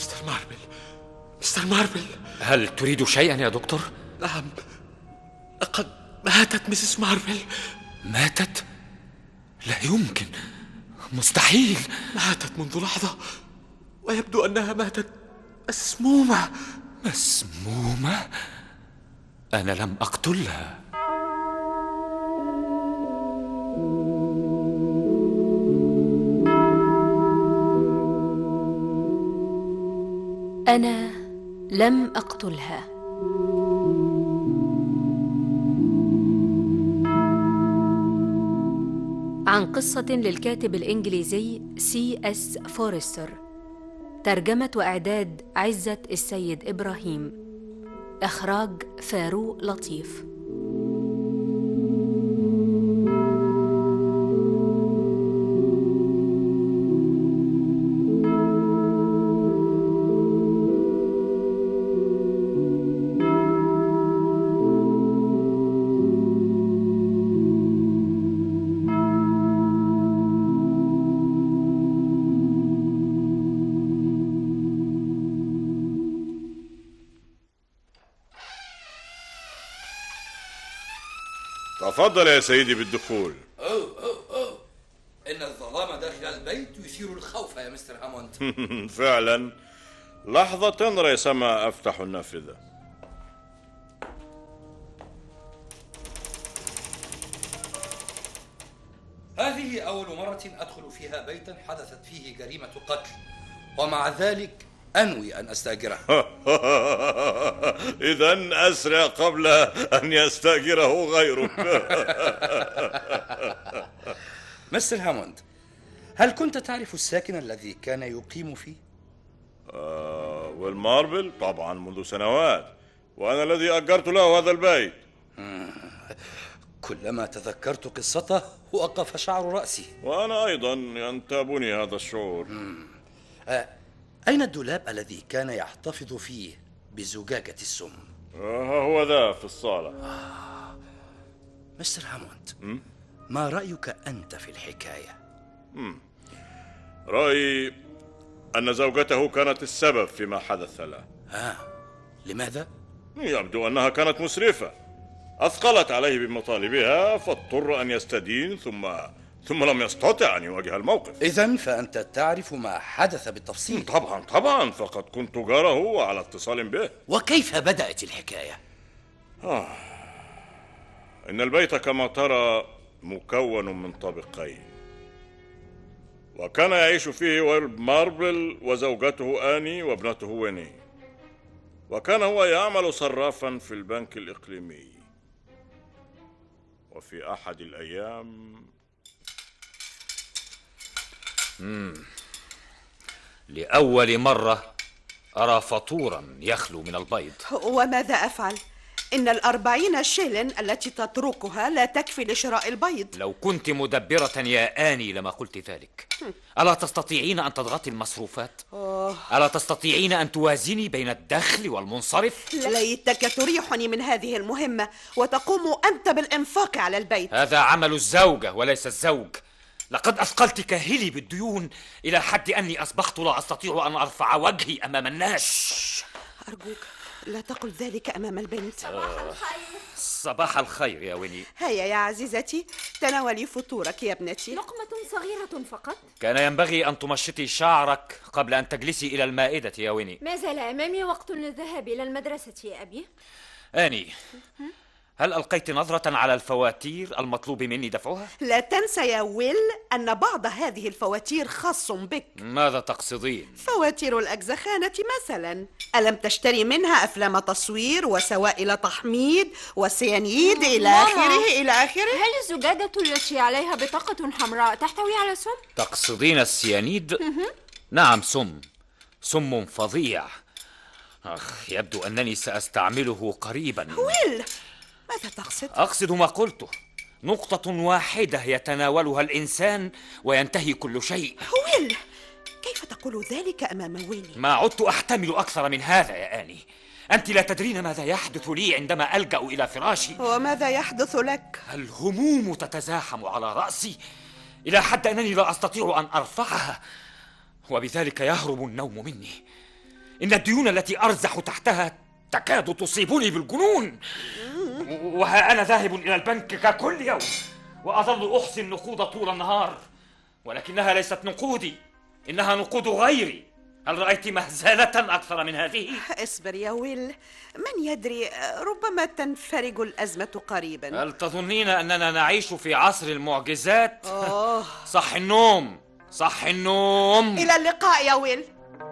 مستر ماربل. هل تريد شيئا يا دكتور؟ نعم، لقد ماتت مسز ماربل. ماتت؟ لا يمكن، مستحيل. ماتت منذ لحظة، ويبدو أنها ماتت مسمومة. مسمومة؟ أنا لم أقتلها. أنا لم أقتلها. عن قصة للكاتب الإنجليزي C.S. فورستر، ترجمة وإعداد عزة السيد إبراهيم، إخراج فاروق لطيف. تفضل يا سيدي بالدخول. أوه. إن الظلام داخل البيت يثير الخوف يا مستر هاموند. فعلا. لحظة ريثما أفتح النافذة. هذه أول مرة أدخل فيها بيتا حدثت فيه جريمة قتل، ومع ذلك أنوي أن أستأجره. إذن أسرع قبل أن يستأجره غيرك. مستر هاموند، هل كنت تعرف الساكن الذي كان يقيم فيه؟ والماربل طبعا منذ سنوات، وأنا الذي أجرت له هذا البيت. كلما تذكرت قصته وقف شعر رأسي. وأنا أيضا ينتابني هذا الشعور. أين الدولاب الذي كان يحتفظ فيه بزجاجة السم؟ هو ذا في الصالة. مستر هاموند، ما رأيك أنت في الحكاية؟ رأيي أن زوجته كانت السبب فيما حدث له. لماذا؟ يبدو أنها كانت مسرفة، أثقلت عليه بمطالبها فاضطر أن يستدين، ثم لم يستطع أن يواجه الموقف. إذن فأنت تعرف ما حدث بالتفصيل. طبعا، فقد كنت جاره وعلى اتصال به. وكيف بدأت الحكاية؟ إن البيت كما ترى مكون من طابقين، وكان يعيش فيه ويل ماربل وزوجته آني وابنته ويني، وكان هو يعمل صرافا في البنك الإقليمي. وفي أحد الأيام لأول مرة أرى فطورا يخلو من البيض. وماذا أفعل؟ إن 40 شيلن التي تتركها لا تكفي لشراء البيض. لو كنت مدبرة يا آني لما قلت ذلك. ألا تستطيعين أن تضغطي المصروفات؟ ألا تستطيعين أن توازني بين الدخل والمنصرف؟ ليتك تريحني من هذه المهمة وتقوم أنت بالإنفاق على البيت. هذا عمل الزوجة وليس الزوج. لقد أثقلت كاهلي بالديون إلى حد أني أصبحت لا أستطيع أن أرفع وجهي أمام الناس. أرجوك لا تقل ذلك أمام البنت. صباح الخير يا ويني. هيا يا عزيزتي، تناولي فطورك يا ابنتي. لقمة صغيرة فقط. كان ينبغي أن تمشطي شعرك قبل أن تجلسي إلى المائدة يا ويني. ما زال أمامي وقت للذهاب إلى المدرسة يا أبي. آني، هل ألقيت نظرة على الفواتير المطلوب مني دفعها؟ لا تنسى يا ويل أن بعض هذه الفواتير خاص بك. ماذا تقصدين؟ فواتير الأجزخانة مثلا، ألم تشتري منها أفلام تصوير وسوائل تحميض وسيانيد إلى آخره؟ هل الزجاجة التي عليها بطاقة حمراء تحتوي على سم؟ تقصدين السيانيد؟ نعم، سم فظيع. يبدو أنني سأستعمله قريبا. ويل، ماذا تقصد؟ أقصد ما قلته، نقطة واحدة يتناولها الإنسان وينتهي كل شيء. ويل، كيف تقول ذلك أمام ويني؟ ما عدت أحتمل أكثر من هذا يا آني. أنت لا تدرين ماذا يحدث لي عندما ألجأ إلى فراشي. وماذا يحدث لك؟ الهموم تتزاحم على رأسي إلى حد أنني لا أستطيع أن أرفعها، وبذلك يهرب النوم مني. إن الديون التي أرزح تحتها تكاد تصيبني بالجنون. وها أنا ذاهب إلى البنك ككل يوم وأظل أحصي النقود طول النهار، ولكنها ليست نقودي، إنها نقود غيري. هل رأيت مهزلة أكثر من هذه؟ اصبر يا ويل، من يدري، ربما تنفرج الأزمة قريبا. هل تظنين أننا نعيش في عصر المعجزات؟ صح النوم، صح النوم. إلى اللقاء يا ويل.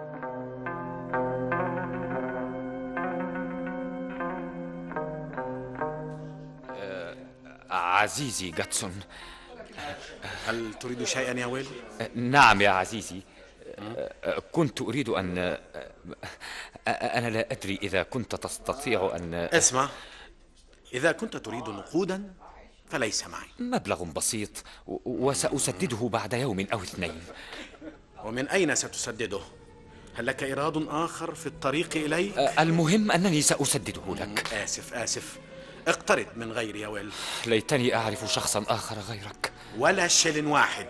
عزيزي جاتسون، هل تريد شيئا يا ويل؟ نعم يا عزيزي، كنت أريد أن أنا لا أدري إذا كنت تستطيع أن اسمع، إذا كنت تريد نقودا فليس معي. مبلغ بسيط وسأسدده بعد يوم أو 2. ومن أين ستسدده؟ هل لك إيراد آخر في الطريق إلي؟ المهم أنني سأسدده لك. آسف، اقترض من غيري يا ويل. ليتني أعرف شخصا آخر غيرك. ولا شيلن واحد.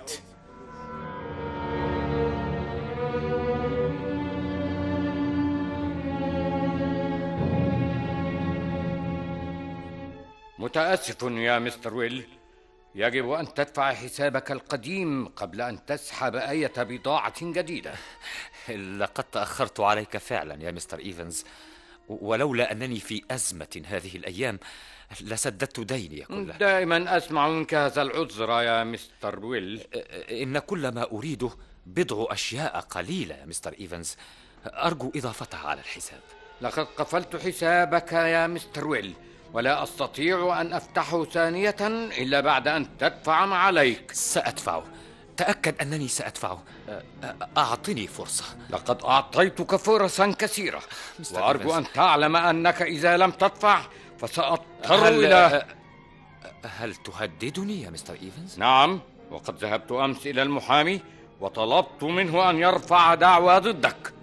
متأسف يا مستر ويل، يجب أن تدفع حسابك القديم قبل أن تسحب أي بضاعة جديدة. لقد تأخرت عليك فعلا يا مستر إيفنز، ولولا أنني في أزمة هذه الأيام لسددت ديني كله. دائما أسمع منك هذا العذر يا مستر ويل. إن كل ما أريده بضع أشياء قليلة يا مستر إيفنز، أرجو إضافتها على الحساب. لقد قفلت حسابك يا مستر ويل، ولا أستطيع أن أفتحه ثانية إلا بعد أن تدفع ما عليك. سأدفعه، تأكد أنني سأدفعه. أعطني فرصة. لقد أعطيتك فرصا كثيرة، وأرجو أن تعلم أنك إذا لم تدفع فسأضطر إلى... هل تهددني يا مستر إيفنز؟ نعم، وقد ذهبت أمس إلى المحامي وطلبت منه أن يرفع دعوى ضدك.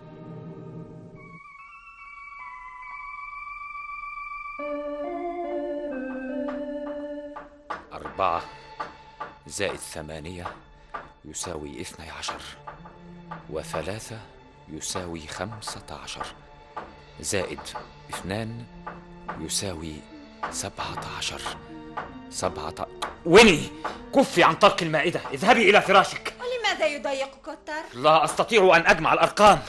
4 زائد 8 يساوي 12، و3 يساوي 15، زائد 2 يساوي 17. ويني، كفي عن طرق المائدة، اذهبي إلى فراشك. ولماذا يضايقك التر؟ لا أستطيع أن أجمع الأرقام.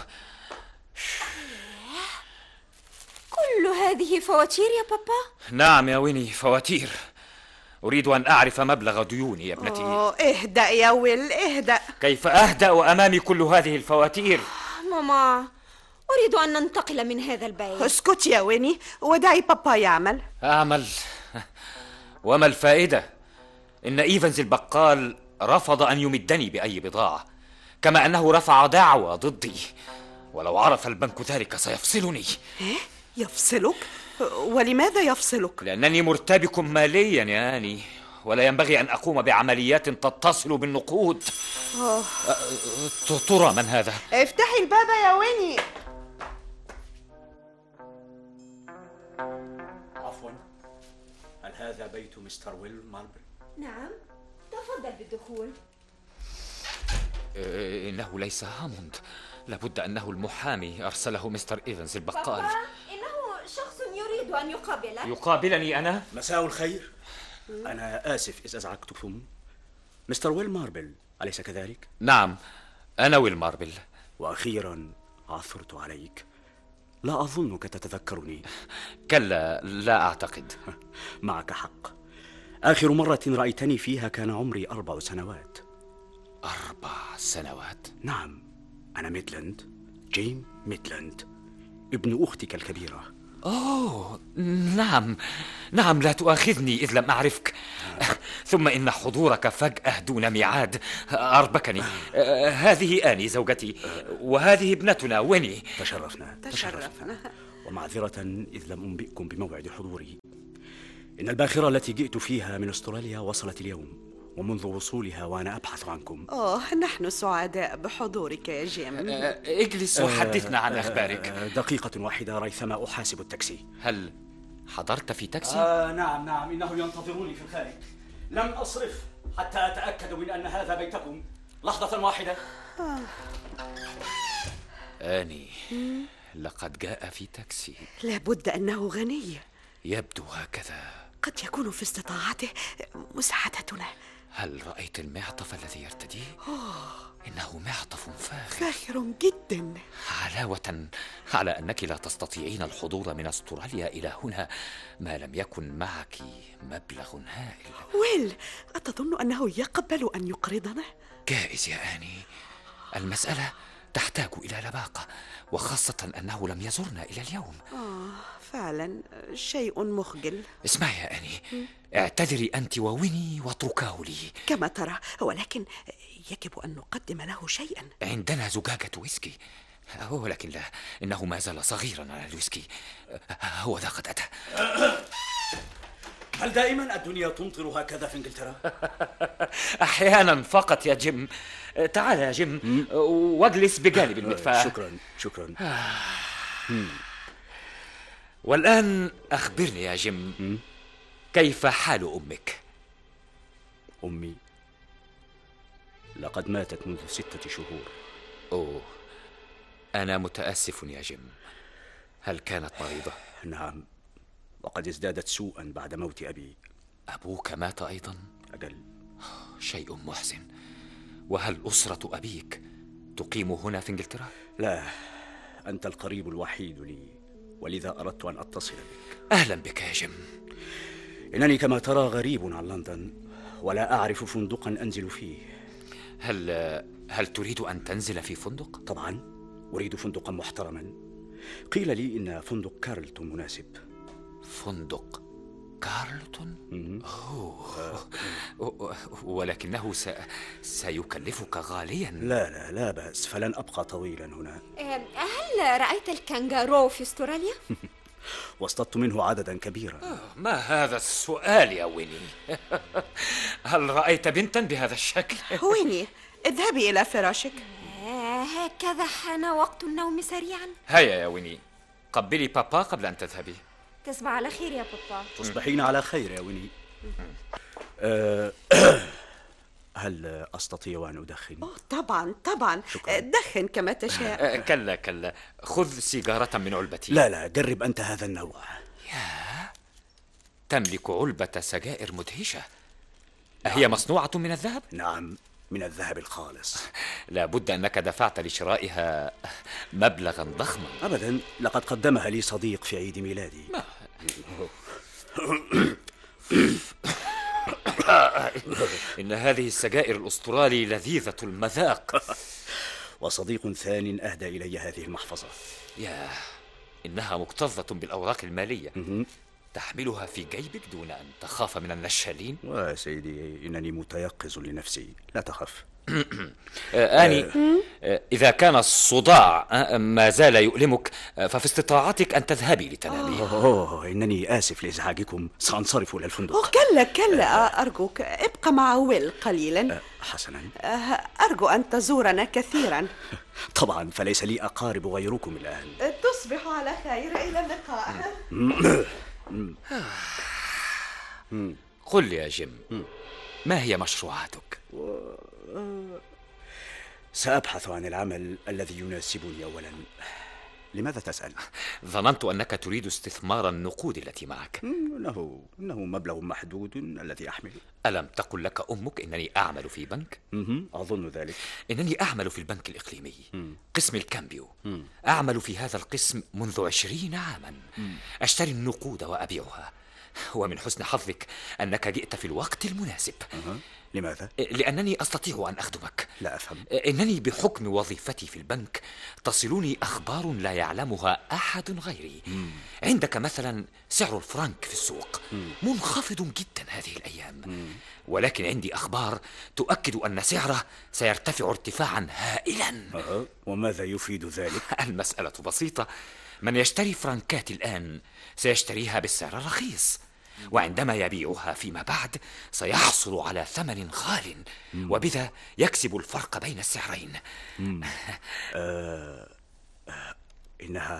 كل هذه فواتير يا بابا؟ نعم يا ويني، فواتير. أريد أن أعرف مبلغ ديوني يا ابنتي. اهدأ يا ويل، اهدأ. كيف أهدأ أمامي كل هذه الفواتير؟ ماما، أريد أن ننتقل من هذا البيت. اسكت يا ويني ودعي بابا يعمل. أعمل؟ وما الفائدة؟ إن إيفنز البقال رفض أن يمدني بأي بضاعة، كما أنه رفع دعوى ضدي، ولو عرف البنك ذلك سيفصلني. يفصلك؟ ولماذا يفصلك؟ لأنني مرتبك ماليا يا آني، ولا ينبغي أن أقوم بعمليات تتصل بالنقود. ترى من هذا؟ افتحي الباب يا ويني. عفوا، هل هذا بيت مستر ويل ماربل؟ نعم، تفضل بالدخول. إنه ليس هاموند، لابد أنه المحامي أرسله مستر إيفنز البقال. بابا، إنه شخص يريد أن يقابلك. يقابلني أنا؟ مساء الخير، أنا آسف إذا أزعجتكم. مستر ويل ماربل، أليس كذلك؟ نعم، أنا ويل ماربل. وأخيرا عثرت عليك. لا أظنك تتذكرني. كلا، لا أعتقد. معك حق، آخر مرة رأيتني فيها كان عمري 4 سنوات. 4 سنوات؟ نعم، أنا ميدلاند، جيم ميدلاند، ابن أختك الكبيرة. أوه، نعم، لا تؤاخذني إذ لم أعرفك. ثم إن حضورك فجأة دون ميعاد أربكني. هذه آني زوجتي، وهذه ابنتنا ويني. تشرفنا. ومعذرة إذ لم أنبئكم بموعد حضوري. إن الباخرة التي جئت فيها من أستراليا وصلت اليوم، ومنذ وصولها وأنا أبحث عنكم. نحن سعداء بحضورك يا جيم. اجلس وحدثنا عن أخبارك. دقيقة واحدة ريثما أحاسب التاكسي. هل حضرت في تاكسي؟ نعم، إنه ينتظروني في الخارج. لم أصرف حتى أتأكد من أن هذا بيتكم. لحظة واحدة. آني، لقد جاء في تاكسي. لابد أنه غني. يبدو هكذا. قد يكون في استطاعته مساعدتنا. هل رأيت المعطف الذي يرتديه؟ إنه معطف فاخر جدا. علاوة على أنك لا تستطيعين الحضور من أستراليا إلى هنا ما لم يكن معك مبلغ هائل. ويل، أتظن أنه يقبل أن يقرضنا؟ جائز يا آني. المسألة تحتاج إلى لباقة، وخاصة أنه لم يزرنا إلى اليوم. فعلا شيء مخجل. اسمعي يا آني، اعتذري أنت وويني واتركاه لي. كما ترى، ولكن يجب أن نقدم له شيئا. عندنا زجاجة ويسكي، ولكن لا، إنه ما زال صغيرا على الويسكي. هو ذا قد أتى. هل دائما الدنيا تمطر هكذا في إنجلترا؟ أحيانا فقط يا جيم. تعال يا جيم واجلس بجانب المدفأة. شكرا. والآن أخبرني يا جيم، كيف حال أمك؟ أمي لقد ماتت منذ 6 شهور. أوه، أنا متأسف يا جيم. هل كانت مريضة؟ نعم، وقد ازدادت سوءا بعد موت أبي. أبوك مات أيضا؟ أجل. شيء محزن. وهل أسرة أبيك تقيم هنا في إنجلترا؟ لا، أنت القريب الوحيد لي، ولذا أردت أن أتصل بك. أهلا بك يا جيم. إنني كما ترى غريب عن لندن، ولا أعرف فندقا أنزل فيه. هل تريد أن تنزل في فندق؟ طبعا أريد فندقا محترما. قيل لي إن فندق كارلتون مناسب. فندق كارلتون؟ ولكنه سيكلفك غاليا. لا بأس، فلن أبقى طويلا هنا. هل رأيت الكنغارو في استراليا؟ واصطدت منه عددا كبيرا. ما هذا السؤال يا ويني؟ هل رأيت بنتا بهذا الشكل؟ ويني، اذهبي إلى فراشك. هكذا حان وقت النوم سريعا. هيا يا ويني، قبلي بابا قبل أن تذهبي. تصبح على خير يا بابا. تصبحين على خير يا ويني. هل أستطيع أن أدخن؟ طبعا. دخن كما تشاء. كلا، خذ سيجارة من علبتي. لا، جرب أنت هذا النوع. تملك علبة سجائر مدهشة. أهي مصنوعة من الذهب؟ نعم، من الذهب الخالص. لا بد أنك دفعت لشرائها مبلغا ضخما. أبدا، لقد قدمها لي صديق في عيد ميلادي. إن هذه السجائر الأسترالي لذيذة المذاق. وصديق ثان أهدى إلي هذه المحفظة. إنها مكتظة بالأوراق المالية. تحملها في جيبك دون أن تخاف من النشالين. سيدي، إنني متيقظ لنفسي، لا تخف. آني، إذا كان الصداع ما زال يؤلمك ففي استطاعتك أن تذهبي لتنامي. إنني آسف لإزعاجكم، سأنصرف إلى الفندق. كلا، أرجوك ابقى مع ويل قليلا. حسنا. أرجو أن تزورنا كثيرا. طبعا، فليس لي أقارب غيركم الآن. تصبح على خير، إلى اللقاء. قل لي يا جيم، ما هي مشروعاتك؟ سأبحث عن العمل الذي يناسبني أولا. لماذا تسأل؟ ظننت أنك تريد استثمار النقود التي معك. إنه مبلغ محدود الذي أحمله. ألم تقل لك أمك إنني أعمل في بنك؟ أظن ذلك. إنني أعمل في البنك الإقليمي، قسم الكامبيو. أعمل في هذا القسم منذ 20 عاما. أشتري النقود وأبيعها. ومن حسن حظك أنك جئت في الوقت المناسب. لماذا؟ لأنني أستطيع أن أخدمك. لا أفهم. إنني بحكم وظيفتي في البنك تصلني أخبار لا يعلمها أحد غيري. عندك مثلا سعر الفرنك في السوق منخفض جدا هذه الأيام، ولكن عندي أخبار تؤكد أن سعره سيرتفع ارتفاعا هائلا. وماذا يفيد ذلك؟ المسألة بسيطة. من يشتري فرنكات الآن سيشتريها بالسعر الرخيص، وعندما يبيعها فيما بعد سيحصل على ثمن غال، وبذا يكسب الفرق بين السعرين. إنها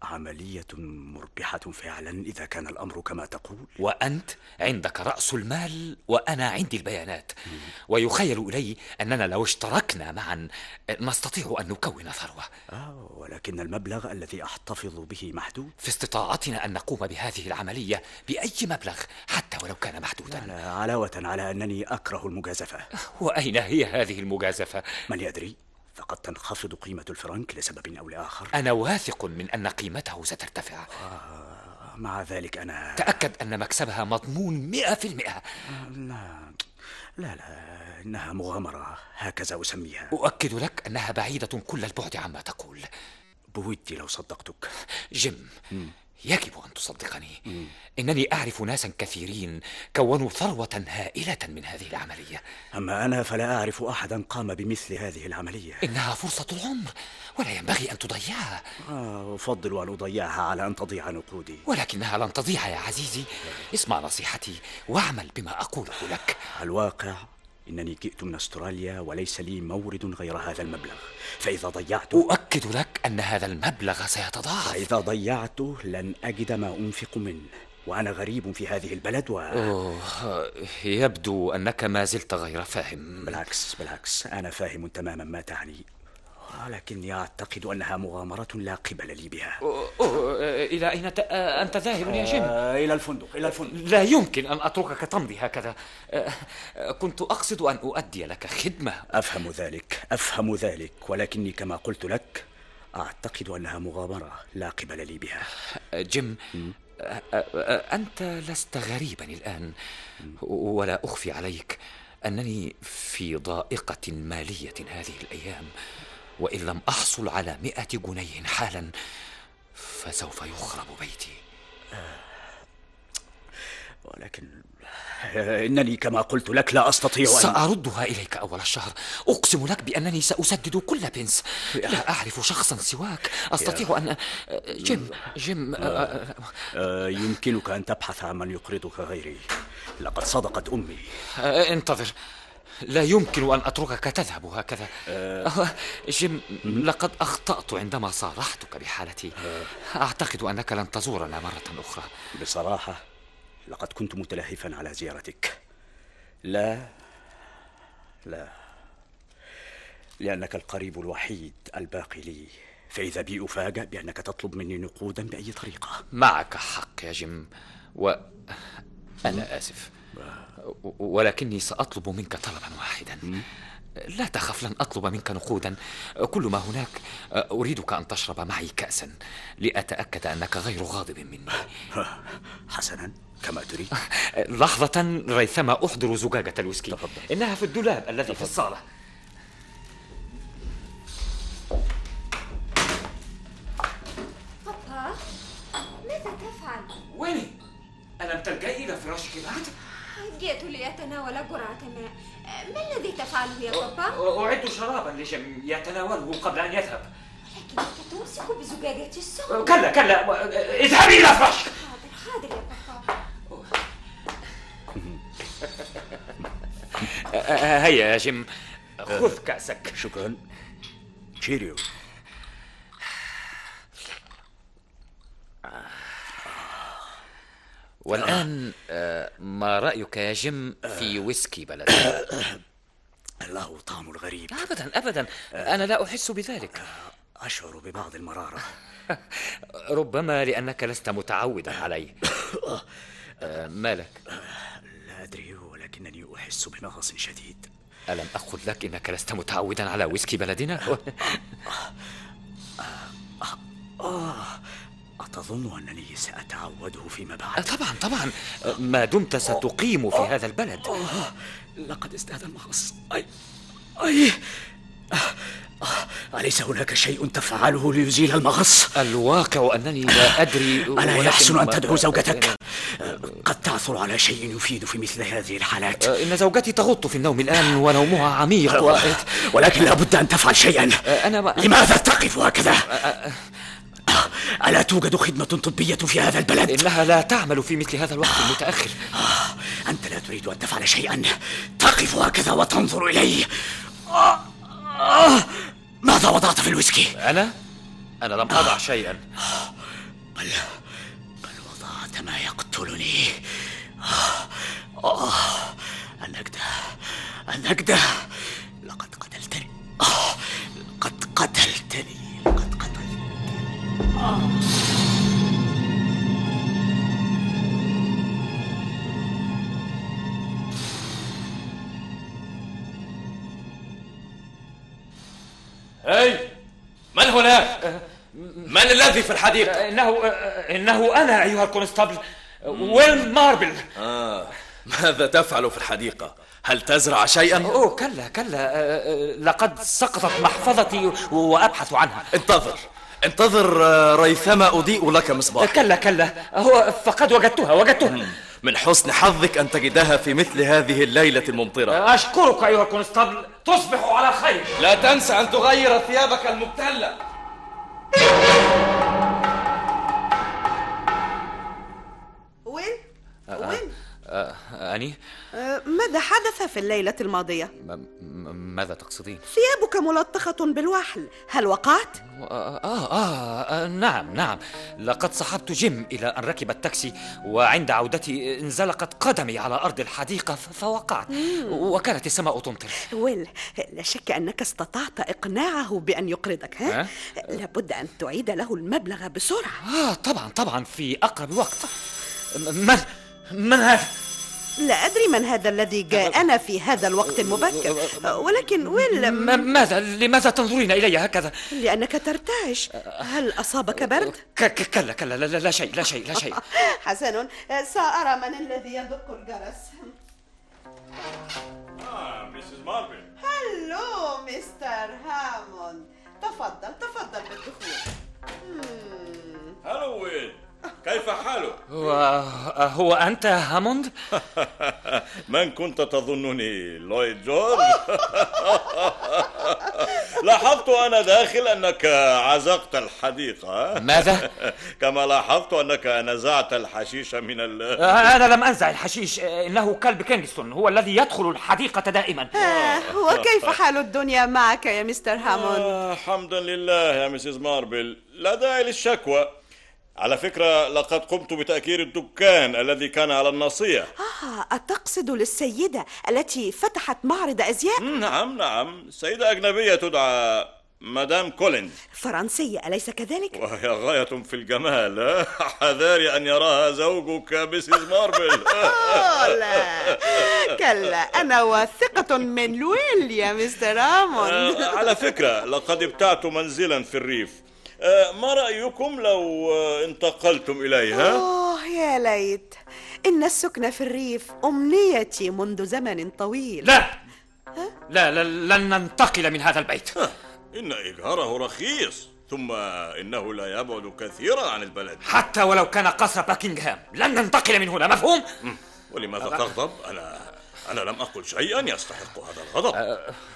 عملية مربحة فعلا إذا كان الأمر كما تقول. وأنت عندك رأس المال وأنا عندي البيانات، ويخيل إلي أننا لو اشتركنا معا نستطيع أن نكون ثروة. ولكن المبلغ الذي أحتفظ به محدود. في استطاعتنا أن نقوم بهذه العملية بأي مبلغ حتى ولو كان محدودا. علاوة على أنني أكره المجازفة. وأين هي هذه المجازفة؟ من يدري، فقد تنخفض قيمة الفرنك لسبب أو لآخر. أنا واثق من أن قيمته سترتفع. مع ذلك أنا تأكد أن مكسبها مضمون 100%. لا، إنها مغامرة، هكذا أسميها. أؤكد لك أنها بعيدة كل البعد عما تقول. بودي لو صدقتك. جيم، يجب أن تصدقني. إنني أعرف ناسا كثيرين كونوا ثروة هائلة من هذه العملية. أما أنا فلا أعرف أحدا قام بمثل هذه العملية. إنها فرصة العمر ولا ينبغي أن تضيعها. أفضل أن أضيعها على أن تضيع نقودي. ولكنها لن تضيع يا عزيزي. اسمع نصيحتي واعمل بما أقوله لك. الواقع إنني جئت من أستراليا وليس لي مورد غير هذا المبلغ، فإذا ضيعته أؤكد لك أن هذا المبلغ سيتضاعف. فإذا ضيعته لن أجد ما أنفق منه، وأنا غريب في هذه البلد يبدو أنك ما زلت غير فاهم. بالعكس أنا فاهم تماما ما تعني، ولكني أعتقد أنها مغامرة لا قبل لي بها. إلى أين أنت ذاهب يا جيم؟ إلى الفندق. لا يمكن أن أتركك تمضي هكذا. كنت أقصد أن أؤدي لك خدمة. أفهم ذلك، ولكني كما قلت لك أعتقد أنها مغامرة لا قبل لي بها. جيم، أنت لست غريبا الآن، ولا أخفي عليك أنني في ضائقة مالية هذه الأيام، وإن لم أحصل على 100 جنيه حالا فسوف يخرب بيتي. ولكن إنني كما قلت لك لا أستطيع سأردها إليك أول الشهر. أقسم لك بأنني سأسدد كل بنس. لا أعرف شخصا سواك أستطيع أن... جيم يمكنك أن تبحث عن من يقرضك غيري. لقد صدقت أمي. انتظر، لا يمكن أن أتركك تذهب هكذا. جيم، لقد أخطأت عندما صارحتك بحالتي. أعتقد أنك لن تزورنا مرة أخرى. بصراحة لقد كنت متلهفا على زيارتك. لا، لأنك القريب الوحيد الباقي لي، فإذا بي أفاجأ بأنك تطلب مني نقودا بأي طريقة. معك حق يا جيم، وأنا آسف، ولكني سأطلب منك طلبا واحدا. لا تخف، لن أطلب منك نقودا. كل ما هناك أريدك أن تشرب معي كأسا لأتأكد أنك غير غاضب مني. حسنا، كما تريد. لحظة ريثما أحضر زجاجة الويسكي. تفضل. إنها في الدولاب الذي في الصالة. بابا، ماذا تفعل؟ وين؟ ألم تلجئي إلى فراشك بعد؟ جئت لأتناول جرعة ماء. ما الذي تفعله يا بابا؟ أعد شرابا لجيم يتناوله قبل أن يذهب. لكنك تمسك بزجاجة السم. كلا، اذهبي إلى فراشك. حاضر يا بابا. هيا يا جيم، خذ كأسك. شكرا. تشيريو. والآن ما رأيك يا جيم في ويسكي بلدي؟ له طعم الغريب. أبدا أنا لا أحس بذلك. أشعر ببعض المرارة. ربما لأنك لست متعودا عليه. مالك؟ لا أدري، ولكنني أحس بنغص شديد. ألم أقل لك إنك لست متعودا على ويسكي بلدنا؟ أتظن أنني سأتعوده فيما بعد؟ طبعا، ما دمت ستقيم في هذا البلد. لقد ازداد المغص. أليس هناك شيء تفعله ليزيل المغص؟ الواقع أنني لا أدري. ألا يحسن أن تدعو زوجتك؟ قد تعثر على شيء يفيد في مثل هذه الحالات. إن زوجتي تغط في النوم الآن ونومها عميق. ولكن لابد أن تفعل شيئا. لماذا تقف هكذا؟ ألا توجد خدمة طبية في هذا البلد؟ إنها لا تعمل في مثل هذا الوقت المتأخر. أنت لا تريد أن تفعل شيئا، تقف هكذا وتنظر إلي. ماذا وضعت في الويسكي؟ أنا لم أضع شيئا. بل وضعت ما يقتلني. النجدة لقد قتلتني. لقد قتلتني. هاي، من هناك؟ من الذي في الحديقة؟ إنه أنا أيها الكونستابل، ويل ماربل. ماذا تفعل في الحديقة؟ هل تزرع شيئا؟ كلا، لقد سقطت محفظتي وأبحث عنها. انتظر ريثما أضيء لك مصباح. كلا، فقد وجدتها. من حسن حظك أن تجدها في مثل هذه الليلة الممطرة. أشكرك أيها الكونستابل، تصبح على خير. لا تنسى أن تغير ثيابك المبتلة. وين؟ أني؟ ماذا حدث في الليلة الماضية؟ ماذا تقصدين؟ ثيابك ملطخة بالوحل، هل وقعت؟ نعم، لقد صحبت جيم إلى أن ركب التاكسي، وعند عودتي انزلقت قدمي على أرض الحديقة فوقعت، وكانت السماء تمطر. لا شك أنك استطعت إقناعه بأن يقرضك، ها؟ لابد أن تعيد له المبلغ بسرعة. طبعا في أقرب وقت. من هذا؟ لا أدري من هذا الذي جاءنا في هذا الوقت المبكر، ولكن لماذا تنظرين إلي هكذا؟ لأنك ترتعش. هل أصابك برد؟ كلا، لا شيء. حسن، سأرى من الذي يدق الجرس. ميسيس ماربل. هلو مستر هاموند، تفضل بالدخول. هلو ويل، كيف حالك؟ هو أنت هاموند؟ من كنت تظنني؟ لويد جورج؟ لاحظت أنا داخل أنك عزقت الحديقة. ماذا؟ كما لاحظت أنك نزعت الحشيش من أنا لم أنزع الحشيش، إنه كلب كينغستون هو الذي يدخل الحديقة دائما. وكيف حال الدنيا معك يا مستر هاموند؟ حمدا لله يا مسيس ماربل، لا داعي للشكوى. على فكرة لقد قمت بتأكير الدكان الذي كان على الناصية. أتقصد للسيدة التي فتحت معرض أزياء؟ نعم، سيدة أجنبية تدعى مدام كولينز. فرنسية أليس كذلك؟ وهي غاية في الجمال. حذاري أن يراها زوجك مسيس ماربل. لا كلا، أنا واثقة من لويل يا مستر هاموند. على فكرة لقد ابتعت منزلا في الريف، ما رأيكم لو انتقلتم إليها؟ يا ليت، إن السكن في الريف أمنيتي منذ زمن طويل. لا، لن ننتقل من هذا البيت. إن إيجاره رخيص، ثم إنه لا يبعد كثيرا عن البلد. حتى ولو كان قصر باكنغهام لن ننتقل من هنا، مفهوم؟ ولماذا تغضب؟ أنا لم أقل شيئا يستحق هذا الغضب.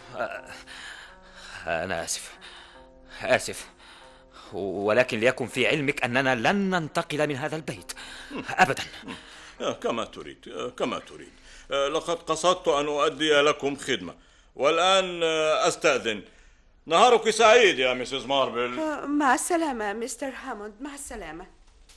أنا آسف، ولكن ليكن في علمك أننا لن ننتقل من هذا البيت أبدا. كما تريد. لقد قصدت أن أؤدي لكم خدمة، والآن أستأذن. نهارك سعيد يا مسيس ماربل. مع السلامة مستر هاموند، مع السلامة.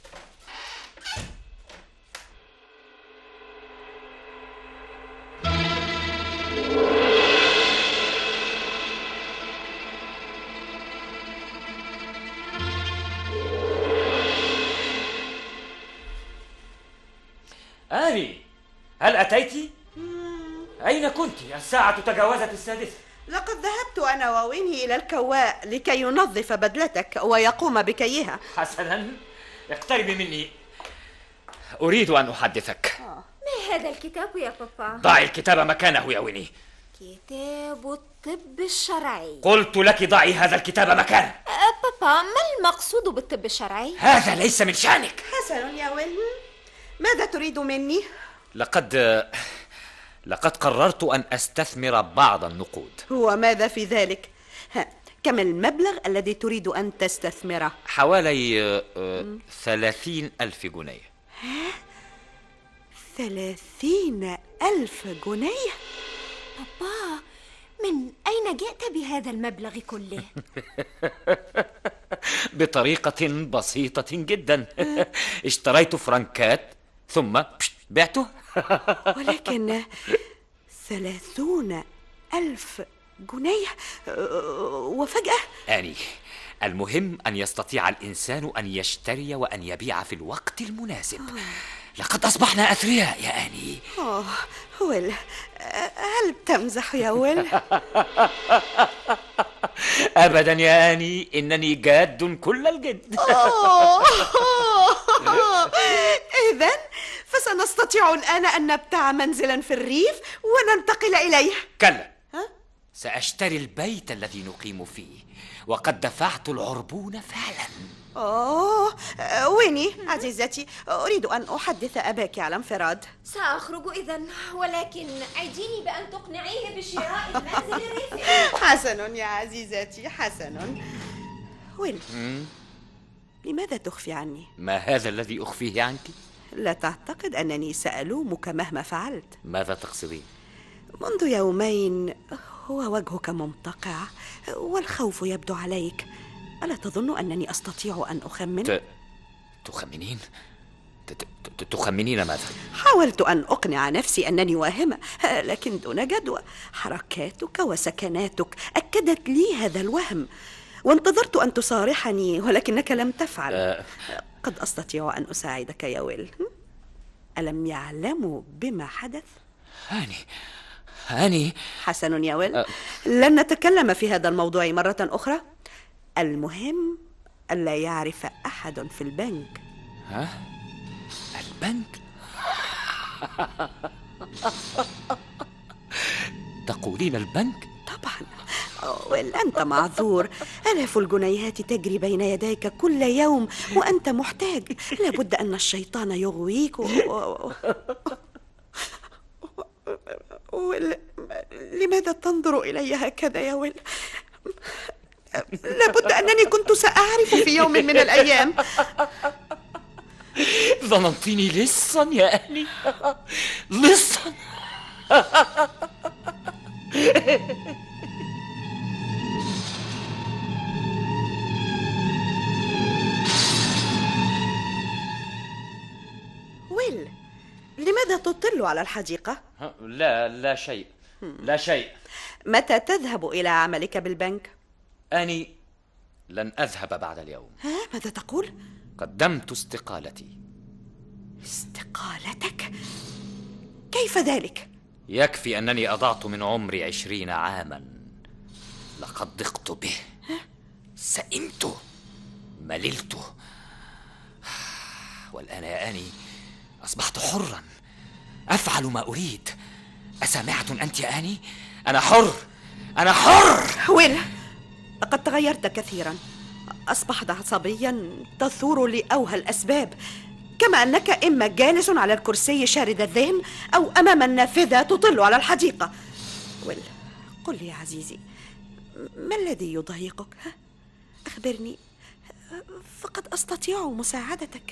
آني، هل أتيت؟ أين كنت؟ الساعة تجاوزت 6. لقد ذهبت أنا وويني إلى الكواء لكي ينظف بدلتك ويقوم بكيها. حسنا، اقتربي مني، أريد أن أحدثك. ما هذا الكتاب يا بابا؟ ضعي الكتاب مكانه يا ويني. كتاب الطب الشرعي. قلت لك ضعي هذا الكتاب مكانه. بابا، ما المقصود بالطب الشرعي؟ هذا ليس من شأنك. حسنا يا ويل، ماذا تريد مني؟ لقد قررت أن أستثمر بعض النقود. وماذا في ذلك؟ كم المبلغ الذي تريد أن تستثمره؟ حوالي 30,000 جنيه. 30,000 جنيه؟ بابا، من أين جئت بهذا المبلغ كله؟ بطريقة بسيطة جدا. اشتريت فرنكات ثم بعته. ولكن 30,000 جنيه وفجأة؟ آني، المهم أن يستطيع الإنسان أن يشتري وأن يبيع في الوقت المناسب. لقد أصبحنا أثرياء يا آني. ويل، هل تمزح يا ويل؟ أبدا يا آني، إنني جاد كل الجد. إذن فسنستطيع الآن أن نبتاع منزلا في الريف وننتقل إليه. كلا، سأشتري البيت الذي نقيم فيه، وقد دفعت العربون فعلا. ويني عزيزتي، أريد أن أحدث أباك على انفراد. سأخرج إذن، ولكن عديني بأن تقنعيه بشراء المنزل الريفي. حسن يا عزيزتي، حسن. ويل، لماذا تخفي عني؟ ما هذا الذي أخفيه عنك؟ لا تعتقد أنني سألومك مهما فعلت. ماذا تقصدين؟ منذ يومين هو وجهك ممتقع والخوف يبدو عليك. ألا تظن أنني أستطيع أن أخمن؟ تخمنين؟ تخمنين ماذا؟ حاولت أن أقنع نفسي أنني واهمة، لكن دون جدوى. حركاتك وسكناتك أكدت لي هذا الوهم، وانتظرت أن تصارحني ولكنك لم تفعل. قد أستطيع أن أساعدك يا ويل. ألم يعلموا بما حدث؟ هاني حسن يا ويل، لن نتكلم في هذا الموضوع مرة أخرى. المهم ألا يعرف أحد في البنك. البنك؟ تقولين البنك؟ طبعا. ويل، أنت معذور. آلاف الجنيهات تجري بين يديك كل يوم وأنت محتاج. لابد أن الشيطان يغويك ويل، لماذا تنظر إلي هكذا يا ويل؟ لابد أنني كنت سأعرف في يوم من الأيام. ظننتني لصا يا أهلي، لصا. ويل، لماذا تطل على الحديقة؟ لا شيء، لا شيء. متى تذهب إلى عملك بالبنك؟ أني لن أذهب بعد اليوم. ماذا تقول؟ قدمت استقالتي. استقالتك؟ كيف ذلك؟ يكفي أنني أضعت من عمري 20 عاما. لقد ضقت به، سئمت، مللت، والآن يا آني أصبحت حرا، أفعل ما أريد. أسمعت أنت يا آني؟ أنا حر، أنا حر. ويل، لقد تغيرت كثيرا. أصبحت عصبيا تثور لأوهى الأسباب، كما أنك إما جالس على الكرسي شارد الذهن أو أمام النافذة تطل على الحديقة. ويل، قل لي يا عزيزي، ما الذي يضايقك؟ أخبرني، فقد أستطيع مساعدتك.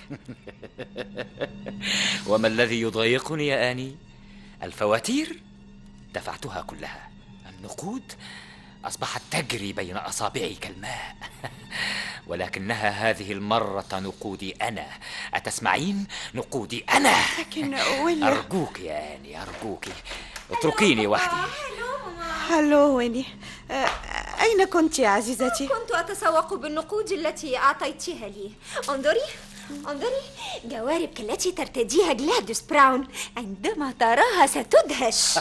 وما الذي يضايقني يا آني؟ الفواتير دفعتها كلها. النقود أصبحت تجري بين أصابعي كالماء. ولكنها هذه المرة نقودي أنا. أتسمعين؟ نقودي أنا. لكن ويل، أرجوك يا آني، أرجوك اتركيني وحدي. هلو ويني، أين كنت يا عزيزتي؟ كنت أتسوق بالنقود التي أعطيتها لي. انظري انظري، جواربك التي ترتديها جلاديس براون، عندما تراها ستدهش.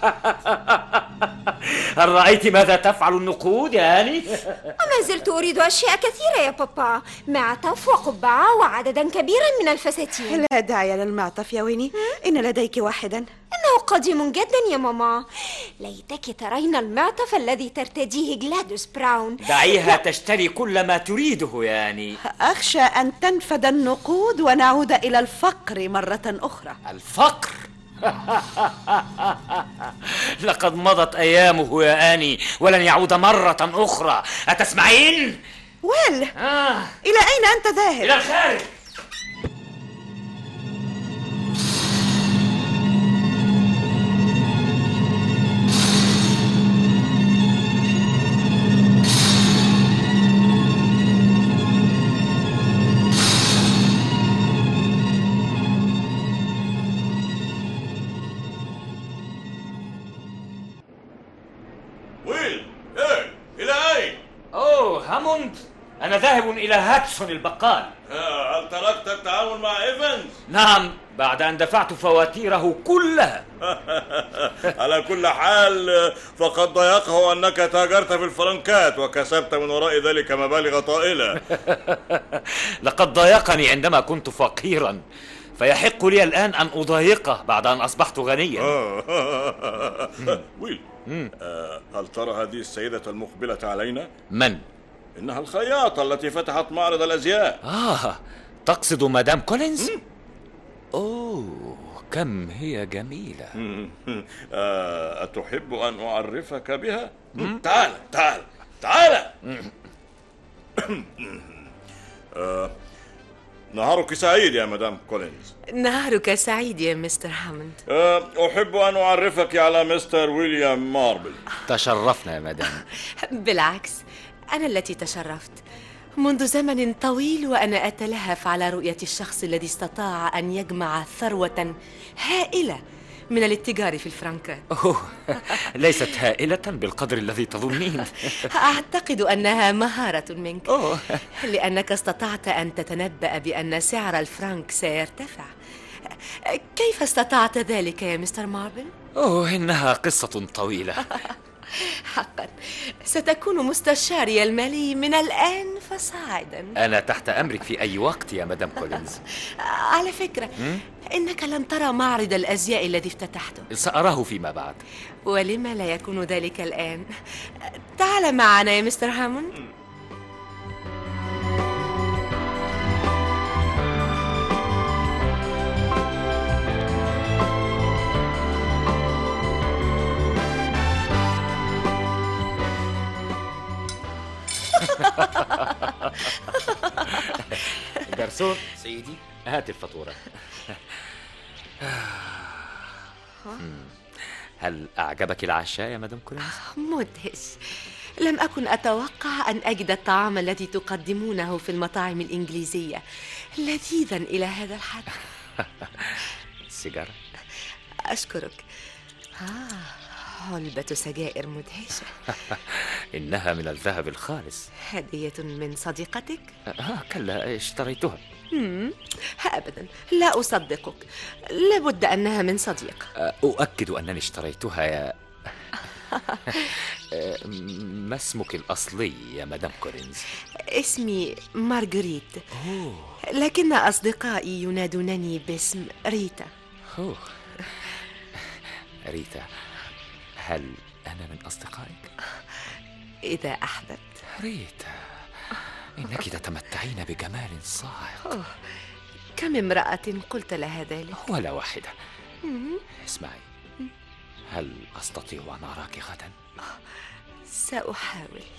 هل رأيت ماذا تفعل النقود يا آني؟ وما زلت أريد أشياء كثيرة يا بابا، معطف وقبعة وعددا كبيرا من الفساتين. لا داعي للمعطف يا ويني، إن لديك واحدا. إنه قديم جدا يا ماما. ليتك ترين المعطف الذي ترتديه جلاديس براون. دعيها تشتري كل ما تريده يا آني. أخشى أن تنفد النقود ونعود إلى الفقر مرة أخرى. الفقر؟ لقد مضت أيامه يا آني، ولن يعود مرة أخرى. أتسمعين؟ ويل، إلى أين أنت ذاهب؟ إلى الخارج. ويل، إيه؟ إلى أين؟ أوه هاموند، أنا ذاهب إلى هاتسون البقال. هل تركت التعامل مع إيفنز؟ نعم، بعد أن دفعت فواتيره كلها. على كل حال فقد ضايقه أنك تاجرت في الفرنكات وكسبت من وراء ذلك مبالغ طائلة. لقد ضايقني عندما كنت فقيرا، فيحق لي الآن أن أضايقه بعد أن أصبحت غنيا. ويل، هل ترى هذه السيدة المقبلة علينا؟ من؟ إنها الخياطة التي فتحت معرض الأزياء. تقصد مدام كولينز؟ أوه، كم هي جميلة. أتحب أن أعرفك بها؟ تعال تعال تعال. نهارك سعيد يا مدام كولينز. نهارك سعيد يا مستر هاموند. أحب أن أعرفك على مستر ويليام ماربل. تشرفنا يا مدام. بالعكس، أنا التي تشرفت. منذ زمن طويل وأنا أتلهف على رؤية الشخص الذي استطاع أن يجمع ثروة هائلة من الاتجار في الفرنكات. ليست هائلة بالقدر الذي تظنين. أعتقد أنها مهارة منك. لأنك استطعت أن تتنبأ بأن سعر الفرنك سيرتفع. كيف استطعت ذلك يا مستر ماربل؟ إنها قصة طويلة. حقا ستكون مستشاري المالي من الآن فصاعدا. أنا تحت أمرك في أي وقت يا مدام كولينز. على فكرة، إنك لم ترى معرض الأزياء الذي افتتحته. سأراه فيما بعد. ولما لا يكون ذلك الآن؟ تعال معنا يا مستر هاموند. جرسون سيدي، هات الفاتورة. هل أعجبك العشاء يا مدام كولينز؟ مدهش. لم أكن أتوقع أن أجد الطعام الذي تقدمونه في المطاعم الإنجليزية لذيذا إلى هذا الحد. سيجارة؟ أشكرك. علبة سجائر مدهشة. إنها من الذهب الخالص. هدية من صديقتك؟ كلا، اشتريتها. أبدا، لا أصدقك. لابد أنها من صديق. أؤكد أنني اشتريتها يا... ما اسمك الأصلي يا مدام كولينز؟ اسمي مارغريت، لكن أصدقائي ينادونني باسم ريتا. ريتا، هل أنا من أصدقائك؟ إذا أحببت. ريتا، إنك تتمتعين بجمال صاعق. كم امرأة قلت لها ذلك؟ ولا واحدة. اسمعي، هل أستطيع أن أراك غدا؟ سأحاول.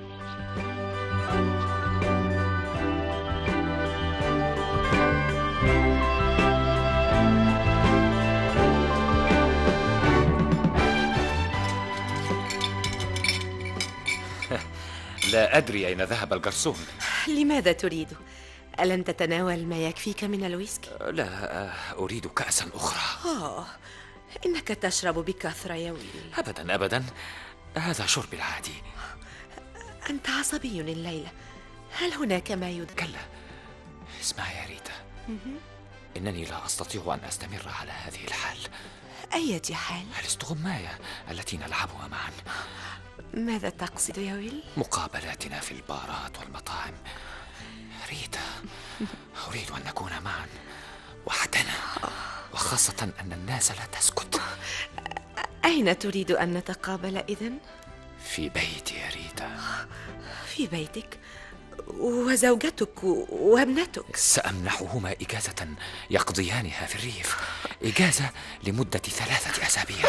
لا أدري أين ذهب الجرسون. لماذا تريد؟ ألم تتناول ما يكفيك من الويسكي؟ لا، أريد كأسا أخرى. إنك تشرب بكثرة يا ويل. أبدا أبدا، هذا شربي العادي. أنت عصبي الليلة. هل هناك ما كلا، اسمعي يا ريتا، إنني لا أستطيع أن أستمر على هذه الحال. أية حال؟ الاستغماية التي نلعبها معا. ماذا تقصد يا ويل؟ مقابلاتنا في البارات والمطاعم. ريتا، أريد أن نكون معا وحدنا، وخاصة أن الناس لا تسكت. أين تريد أن نتقابل إذن؟ في بيتي يا ريتا. في بيتك؟ وزوجتك وابنتك؟ سأمنحهما إجازة يقضيانها في الريف، إجازة لمدة 3 أسابيع.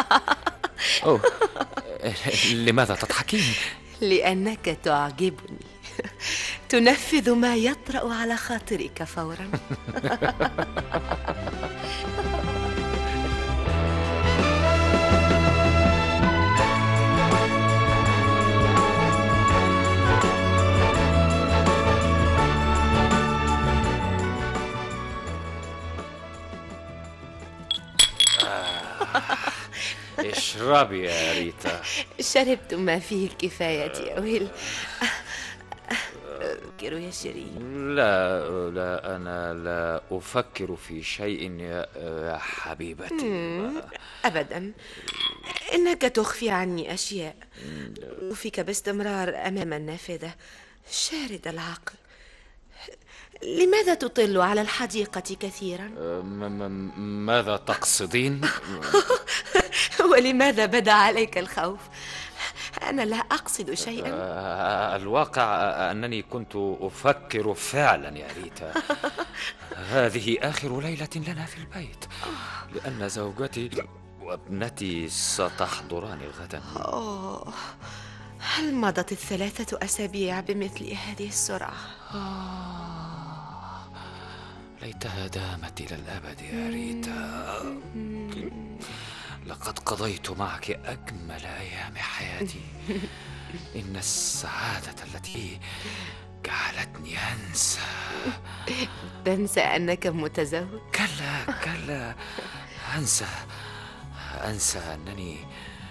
لماذا تضحكين؟ لأنك تعجبني. تنفذ ما يطرأ على خاطرك فورا. اشربي يا ريتا. شربت ما فيه الكفاية يا ويل. فكروا يا شيرين. لا أنا لا أفكر في شيء يا حبيبتي. أبدا، إنك تخفي عني أشياء وفيك باستمرار أمام النافذة شارد العقل. لماذا تطل على الحديقة كثيرا؟ ماذا تقصدين؟ ولماذا بدا عليك الخوف؟ أنا لا أقصد شيئا. الواقع أنني كنت أفكر فعلا يا ريتا. هذه آخر ليلة لنا في البيت، لأن زوجتي وابنتي ستحضران غدا. هل مضت 3 أسابيع بمثل هذه السرعة؟ ليتها دامت إلى الأبد يا ريتا. لقد قضيت معك أجمل أيام حياتي. إن السعادة التي جعلتني أنسى. تنسى أنك متزوج؟ كلا أنسى أنني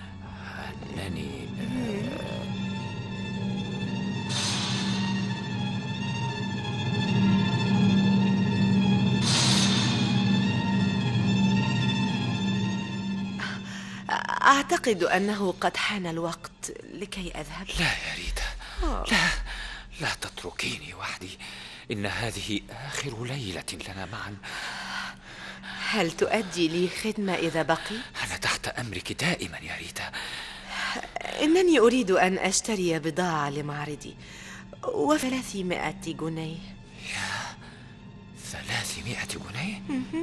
أعتقد أنه قد حان الوقت لكي أذهب. لا يا ريتا، لا تتركيني وحدي. إن هذه آخر ليلة لنا معا. هل تؤدي لي خدمة إذا بقي؟ أنا تحت أمرك دائما يا ريتا. إنني أريد أن أشتري بضاعة لمعرضي و300 جنيه. يا 300 جنيه؟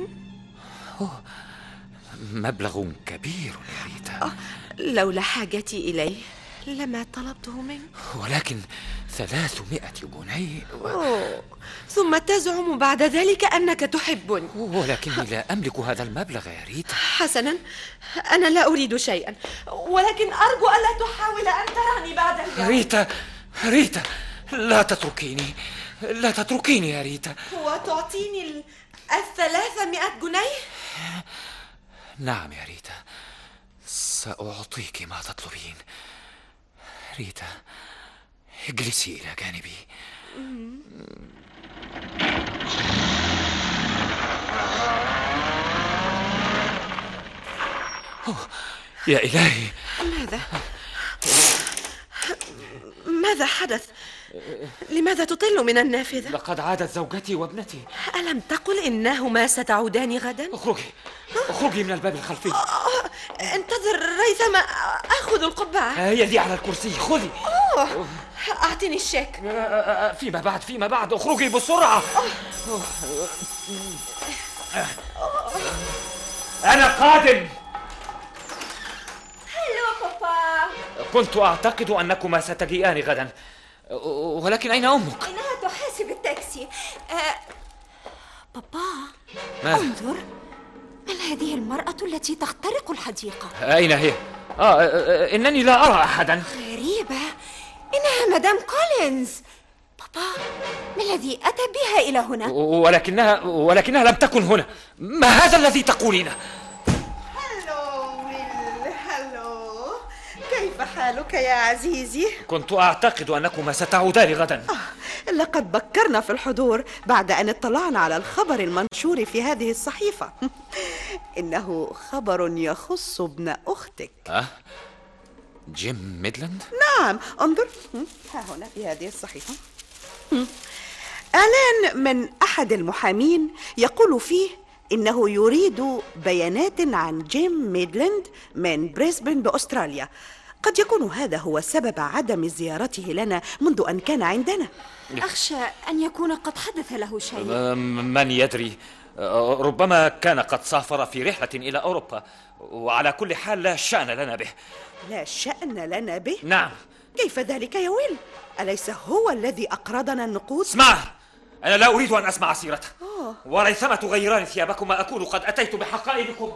مبلغ كبير يا ريتا. لولا حاجتي إليه لما طلبته منك. ولكن 300 جنيه ثم تزعم بعد ذلك أنك تحبني. ولكني لا أملك هذا المبلغ يا ريتا. حسنا، أنا لا أريد شيئا، ولكن أرجو ألا تحاول أن تراني بعد اليوم. ريتا لا تتركيني يا ريتا. وتعطيني 300 جنيه؟ نعم يا ريتا، سأعطيك ما تطلبين. ريتا، اجلسي إلى جانبي. يا إلهي، ماذا حدث؟ لماذا تطل من النافذة؟ لقد عادت زوجتي وابنتي. ألم تقل إنهما ستعودان غدا؟ اخرجي من الباب الخلفي. انتظر ريثما أخذ القبعة. هي دي على الكرسي، خذي. أعطني الشيك. فيما بعد اخرجي بسرعة. أنا قادم. هلو بابا. كنت أعتقد أنكما ستجيئان غدا، ولكن أين أمك؟ إنها تحاسب التاكسي. بابا، ماذا؟ انظر، من هذه المرأة التي تخترق الحديقة؟ أين هي؟ إنني لا أرى أحدا. غريبة، إنها مدام كولينز. بابا، ما الذي أتى بها إلى هنا؟ ولكنها لم تكن هنا. ما هذا الذي تقولينه؟ هلو، كيف حالك يا عزيزي؟ كنت أعتقد أنكما ستعودان غدا. لقد بكرنا في الحضور بعد أن اطلعنا على الخبر المنشور في هذه الصحيفة. إنه خبر يخص ابن أختك. جيم ميدلاند؟ نعم، انظر ها هنا في هذه الصحيفة. إعلان من أحد المحامين يقول فيه إنه يريد بيانات عن جيم ميدلاند من بريسبن بأستراليا. قد يكون هذا هو سبب عدم زيارته لنا منذ أن كان عندنا. أخشى أن يكون قد حدث له شيء. من يدري، ربما كان قد سافر في رحلة إلى أوروبا، وعلى كل حال لا شأن لنا به. لا شأن لنا به؟ نعم. كيف ذلك يا ويل؟ أليس هو الذي أقرضنا النقود؟ اسمع، أنا لا أريد أن أسمع سيرته. وريثما تغيران ثيابكما أكون قد أتيت بحقائبكم.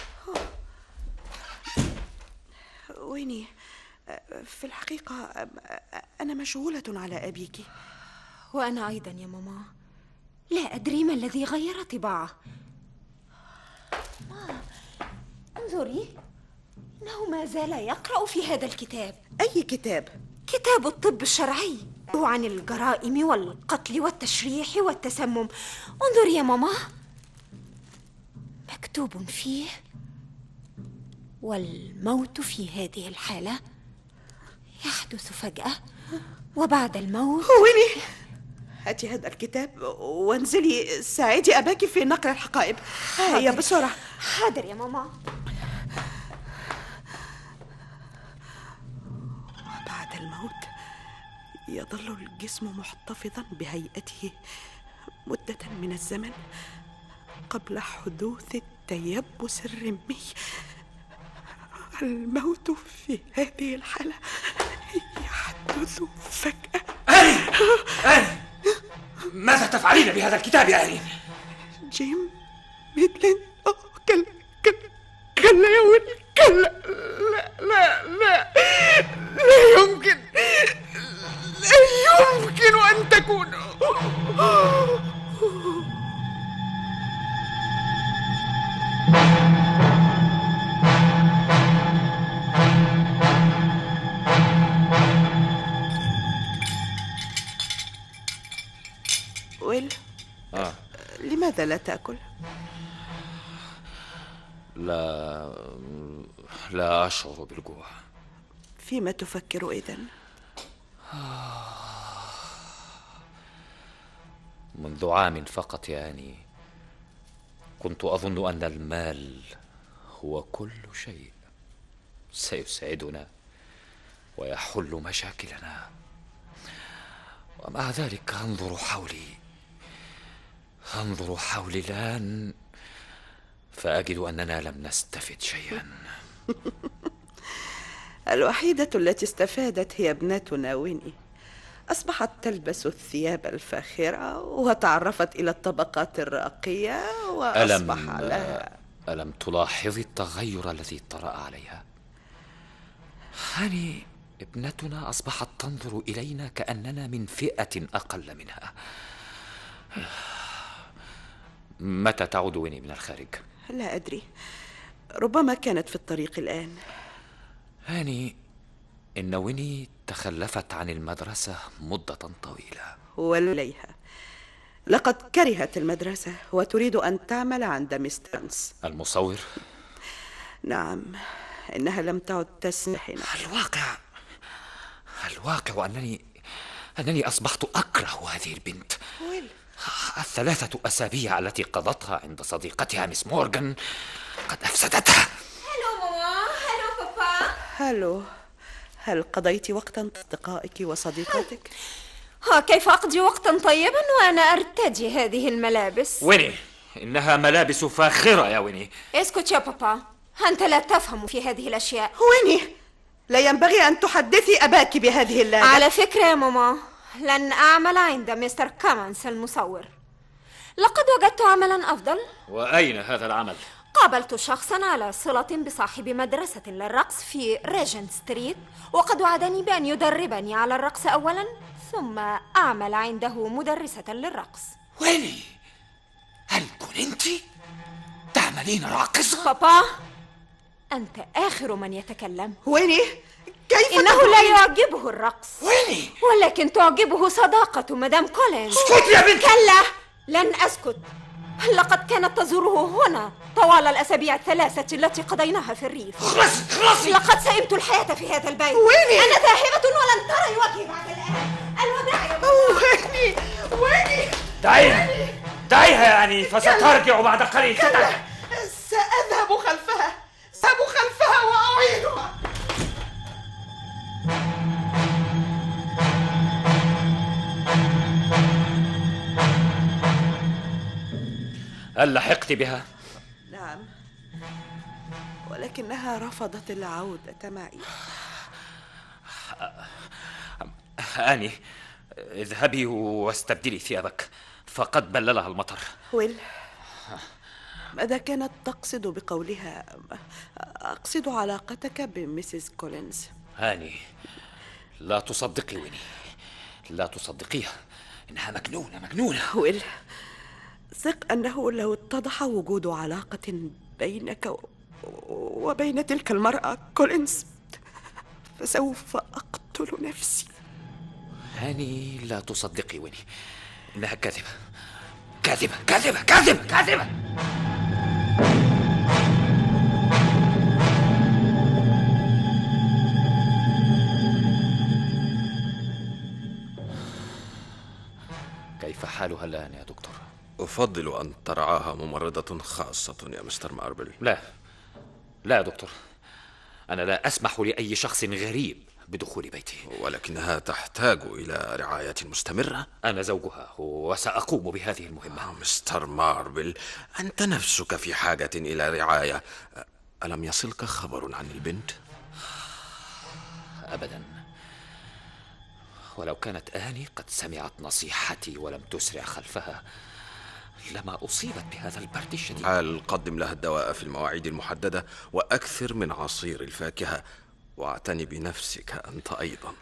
ويني، في الحقيقة أنا مشغولة على أبيك. وأنا أيضا يا ماما، لا أدري ما الذي غير طباعه. انظري، إنه ما زال يقرأ في هذا الكتاب. أي كتاب؟ كتاب الطب الشرعي عن الجرائم والقتل والتشريح والتسمم. انظر يا ماما، مكتوب فيه: والموت في هذه الحالة يحدث فجأة، وبعد الموت. ويني؟ هاتي هذا الكتاب وانزلي ساعدي أباك في نقل الحقائب. هيا بسرعة. حاضر يا ماما. وبعد الموت يظل الجسم محتفظا بهيئته مدة من الزمن قبل حدوث التيبس الرمي. الموت في هذه الحالة يحدث فجأة. آني ماذا تفعلين بهذا الكتاب يا آني؟ جيم ميدلين. كلا يا ولد، كلا. لا يمكن أن تكون. ويل، لماذا لا تأكل؟ لا أشعر بالجوع. فيما تفكر إذن؟ منذ عام فقط يا آني كنت أظن أن المال هو كل شيء سيسعدنا ويحل مشاكلنا، ومع ذلك أنظر حولي الآن فأجد أننا لم نستفد شيئا. الوحيدة التي استفادت هي ابنتنا ويني. أصبحت تلبس الثياب الفاخرة وتعرفت إلى الطبقات الراقية وأصبح لها. ألم تلاحظي التغير الذي طرأ عليها؟ هاني ابنتنا أصبحت تنظر إلينا كأننا من فئة أقل منها. متى تعود ويني من الخارج؟ لا أدري، ربما كانت في الطريق الآن. هاني إن ويني تخلفت عن المدرسة مدة طويلة. وليها لقد كرهت المدرسة وتريد أن تعمل عند مسترنس المصور. نعم، إنها لم تعد تسمحنا. الواقع أنني أصبحت أكره هذه البنت. الثلاثة أسابيع التي قضتها عند صديقتها مس مورغان قد أفسدتها. هلو ماما، هلو بابا. هلو، هل قضيت وقتا أصدقائك وصديقاتك؟ كيف أقضي وقتا طيبا وأنا أرتدي هذه الملابس؟ ويني، إنها ملابس فاخرة يا ويني. اسكت يا بابا، أنت لا تفهم في هذه الأشياء. ويني، لا ينبغي أن تحدثي أباك بهذه اللهجة. على فكرة يا ماما، لن أعمل عند مستر كامانس المصور. لقد وجدت عملا أفضل. وأين هذا العمل؟ قابلت شخصا على صلة بصاحب مدرسة للرقص في ريجنت ستريت، وقد وعدني بأن يدربني على الرقص أولا ثم أعمل عنده مدرسة للرقص. ويني، هل كنت تعملين راقصة؟ بابا، أنت آخر من يتكلم. ويني، كيف إنه لا يعجبه الرقص. ويني، ولكن تعجبه صداقة مدام كولينز. اسكت يا بنت. كلا، لن أسكت. لقد كانت تزوره هنا طوال الأسابيع الثلاثة التي قضيناها في الريف. خلصي. لقد سئمت الحياة في هذا البيت. ويني، أنا ذاهبة ولن تري وجهي بعد الآن. الوداع يا بابا. ويني. دعيها يعني فسترجع بعد قليل. سأذهب خلفها وأعيدها. هل لحقت بها؟ نعم، ولكنها رفضت العودة معي. آني، اذهبي واستبدلي ثيابك فقد بللها المطر. ويل، ماذا كانت تقصد بقولها؟ أقصد علاقتك بميسيس كولينز. هاني، لا تصدقي ويني، لا تصدقيها، إنها مجنونة. ويل، ثق أنه لو اتضح وجود علاقة بينك وبين تلك المرأة كولينز فسوف أقتل نفسي. هاني، لا تصدقي ويني، إنها كاذبة كاذبة كاذبة كاذبة كاذبة. كيف حالها الآن يا دكتور؟ أفضل أن ترعاها ممرضة خاصة يا مستر ماربل. لا يا دكتور، أنا لا أسمح لأي شخص غريب بدخول بيتي. ولكنها تحتاج إلى رعاية مستمرة. أنا زوجها وسأقوم بهذه المهمة. مستر ماربل، أنت نفسك في حاجة إلى رعاية. ألم يصلك خبر عن البنت؟ أبدا، ولو كانت آني قد سمعت نصيحتي ولم تسرع خلفها لما أصيبت بهذا البرد الشديد. هل قدم لها الدواء في المواعيد المحددة، وأكثر من عصير الفاكهة، واعتني بنفسك أنت أيضا.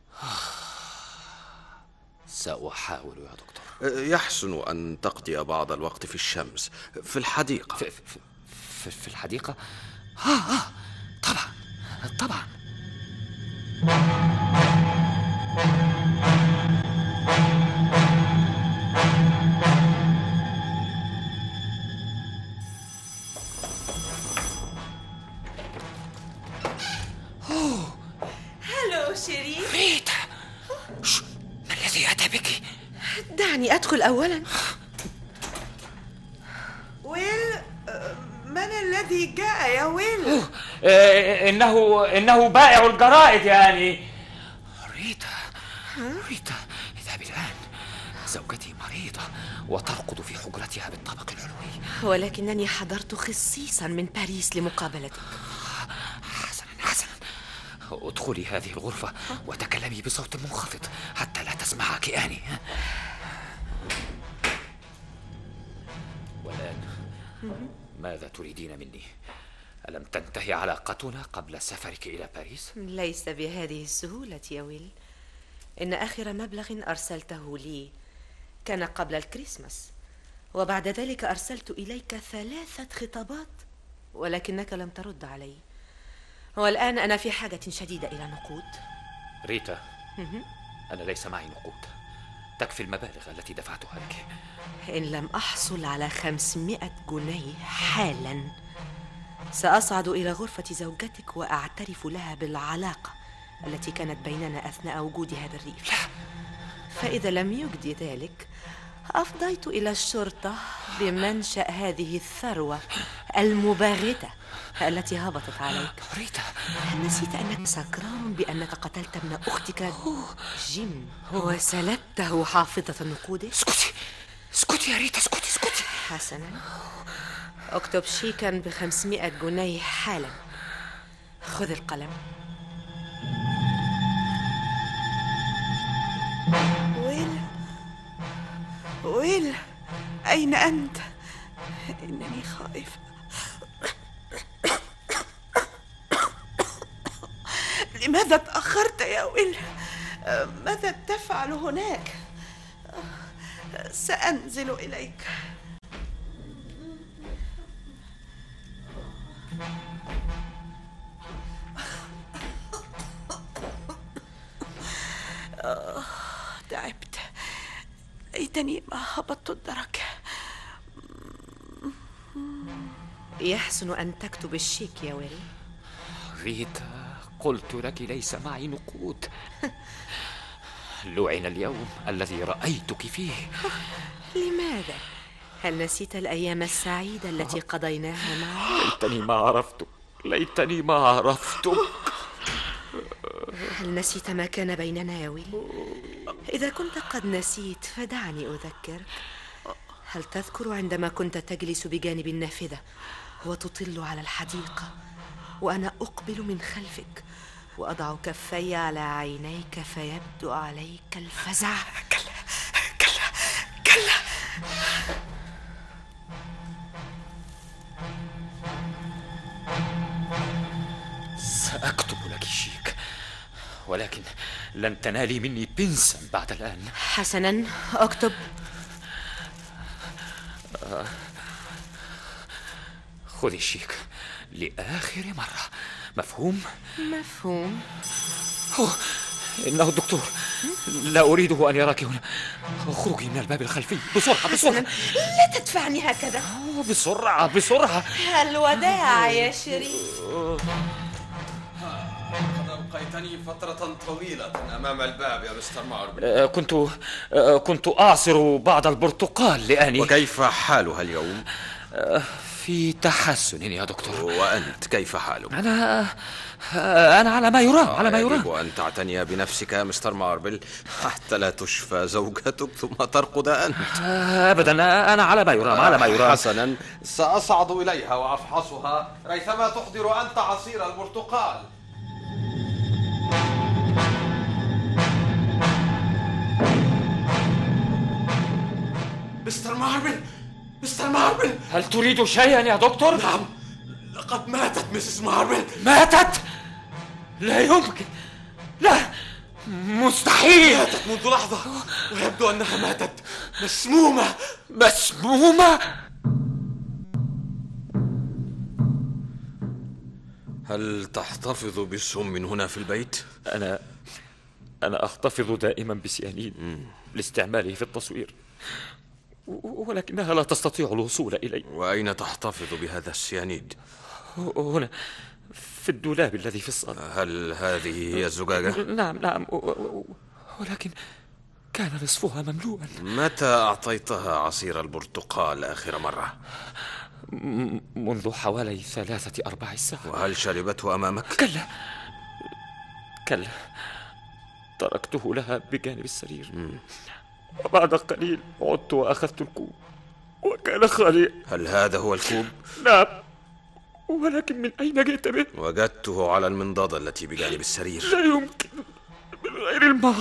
سأحاول يا دكتور. يحسن أن تقضي بعض الوقت في الشمس في الحديقة. في الحديقة؟ طبعا. هلو شريف. ريتا، ما الذي أتى بك؟ دعني أدخل أولا. ويل، من الذي جاء يا ويل؟ إنه بائع الجرائد يعني. ريتا، اذهبي الآن. زوجتي مريضة وترقد في حجرتها بالطابق العلوي. ولكنني حضرت خصيصا من باريس لمقابلتك. حسنا، ادخلي هذه الغرفة وتكلمي بصوت منخفض حتى لا تسمعك آني. والآن ماذا تريدين مني؟ ألم تنتهي علاقتنا قبل سفرك إلى باريس؟ ليس بهذه السهولة يا ويل. إن آخر مبلغ أرسلته لي كان قبل الكريسماس، وبعد ذلك أرسلت إليك 3 خطابات ولكنك لم ترد علي، والآن أنا في حاجة شديدة إلى نقود. ريتا، أنا ليس معي نقود، تكفي المبالغ التي دفعتها لك. إن لم أحصل على 500 جنيه حالا سأصعد إلى غرفة زوجتك وأعترف لها بالعلاقة التي كانت بيننا أثناء وجود هذا الريف. لا. فإذا لم يجدي ذلك أفضيت إلى الشرطة بمنشأ هذه الثروة المباغتة التي هبطت عليك. ريتا، هل نسيت أنك سكران بأنك قتلت ابن أختك جيم وسلبته حافظة نقوده؟ اسكتي يا ريتا، اسكتي. حسنا، اكتب شيكا ب500 جنيه حالا. خذ القلم. ويل، أين أنت؟ إنني خائفة. لماذا تأخرت يا ويل؟ ماذا تفعل هناك؟ سأنزل إليك. تعبت، ليتني ما هبطت الدرك. يحسن أن تكتب الشيك يا ويل. ريتا، قلت لك ليس معي نقود. لعن اليوم الذي رأيتك فيه. لماذا؟ هل نسيت الأيام السعيدة التي قضيناها معا؟ ليتني ما عرفتك. هل نسيت ما كان بيننا يا ويل؟ إذا كنت قد نسيت فدعني أذكرك. هل تذكر عندما كنت تجلس بجانب النافذة وتطل على الحديقة وأنا أقبل من خلفك وأضع كفي على عينيك فيبدو عليك الفزع؟ كلا. سأكتب لك شيك، ولكن لن تنالي مني بنسا بعد الآن. حسنا، اكتب. خذي الشيك، لآخر مرة. مفهوم؟ مفهوم. إنه الدكتور. لا أريده أن يراك هنا. اخرجي من الباب الخلفي بسرعة بسرعة. لا تدفعني هكذا. بسرعة بسرعة. الوداع يا شريف. قد أبقيتني فترة طويلة أمام الباب يا مستر ماربل. كنت أعصر بعض البرتقال لآني. وكيف حالها اليوم؟ في تحسن يا دكتور. وأنت كيف حالك؟ أنا على ما يرام على ما يرام. يجب أن تعتني بنفسك يا مستر ماربل حتى لا تشفى زوجتك ثم ترقد أنت. أبدا أنا على ما يرام على ما يرام. حسنا، سأصعد إليها وأفحصها ريثما تحضر أنت عصير البرتقال. مستر ماربل، مستر ماربل، هل تريد شيئا يا دكتور؟ نعم، لقد ماتت ميسيس ماربل. ماتت؟ لا يمكن، لا، مستحيل. ماتت منذ لحظة ويبدو أنها ماتت مسمومة. مسمومة؟ هل تحتفظ بالسم هنا في البيت؟ أنا أحتفظ دائما بسيانيد لاستعماله في التصوير، ولكنها لا تستطيع الوصول إلي. وأين تحتفظ بهذا السيانيد؟ هنا في الدولاب الذي في الصالة. هل هذه هي الزجاجة؟ نعم، ولكن كان نصفها مملوءا. متى أعطيتها عصير البرتقال آخر مرة؟ منذ حوالي 3-4 ساعات. وهل شربته أمامك؟ كلا، تركته لها بجانب السرير. وبعد قليل عدت وأخذت الكوب وكان خاليا. هل هذا هو الكوب؟ نعم، ولكن من أين جئت به؟ وجدته على المنضدة التي بجانب السرير. لا يمكن، من غير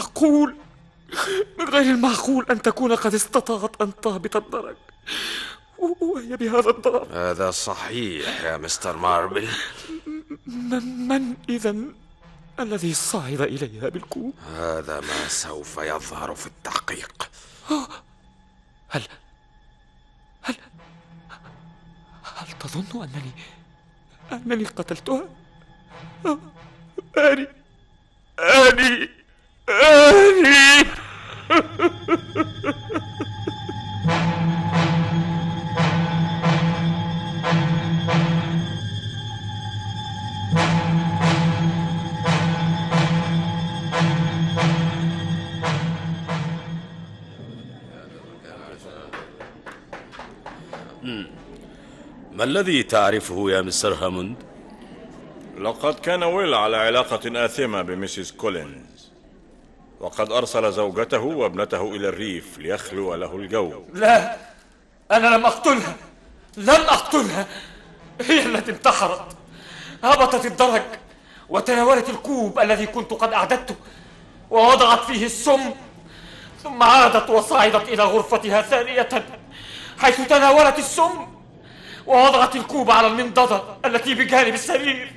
المعقول أن تكون قد استطاعت أن تهبط الدرج وهي بهذا الضرر. هذا صحيح يا مستر ماربل. من إذن الذي صعد إليها بالكوب؟ هذا ما سوف يظهر في التحقيق. هل تظن أنني قتلتها؟ آني ما الذي تعرفه يا مستر هاموند؟ لقد كان ويل على علاقة آثمة بميسيس كولينز، وقد أرسل زوجته وابنته إلى الريف ليخلو له الجو. لا، أنا لم أقتلها. هي التي انتحرت، هبطت الدرج وتناولت الكوب الذي كنت قد أعددته ووضعت فيه السم، ثم عادت وصعدت إلى غرفتها ثانية حيث تناولت السم ووضعت الكوب على المنضدة التي بجانب السرير.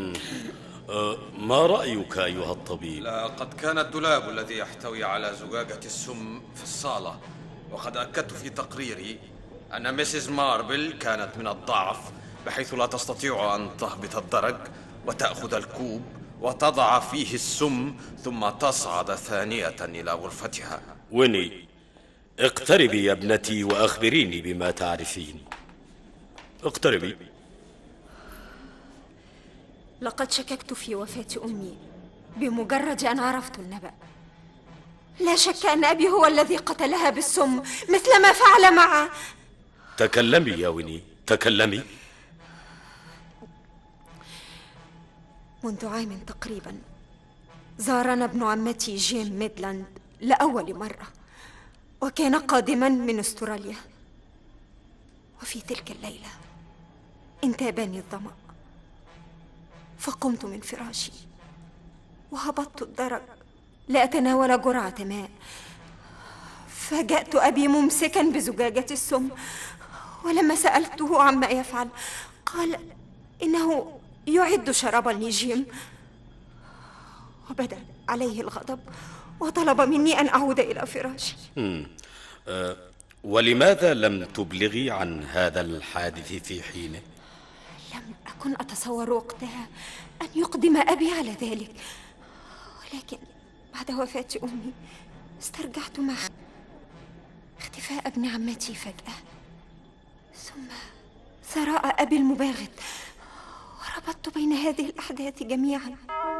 ما رأيك أيها الطبيب؟ لقد كان الدولاب الذي يحتوي على زجاجة السم في الصالة، وقد أكدت في تقريري أن ميسيس ماربل كانت من الضعف بحيث لا تستطيع أن تهبط الدرج وتأخذ الكوب وتضع فيه السم ثم تصعد ثانية إلى غرفتها. ويني، اقتربي يا ابنتي وأخبريني بما تعرفين. اقتربي. لقد شككت في وفاة أمي بمجرد أن عرفت النبأ. لا شك أن أبي هو الذي قتلها بالسم مثل ما فعل مع... تكلمي يا ويني، تكلمي. منذ عام تقريبا زارنا ابن عمتي جيم ميدلاند لأول مرة، وكان قادما من أستراليا. وفي تلك الليلة انتابني الظمأ، فقمت من فراشي وهبطت الدرج لأتناول جرعة ماء. فجأت أبي ممسكا بزجاجة السم، ولما سألته عما يفعل قال إنه يعد شرابا لجيم، وبدأ عليه الغضب وطلب مني أن أعود إلى فراشي. ولماذا لم تبلغي عن هذا الحادث في حينه؟ لم لم أكن أتصور وقتها أن يقدم أبي على ذلك، ولكن بعد وفاة أمي استرجعت مع اختفاء ابن عمتي فجأة، ثم ثراء أبي المباغت، وربطت بين هذه الأحداث جميعا.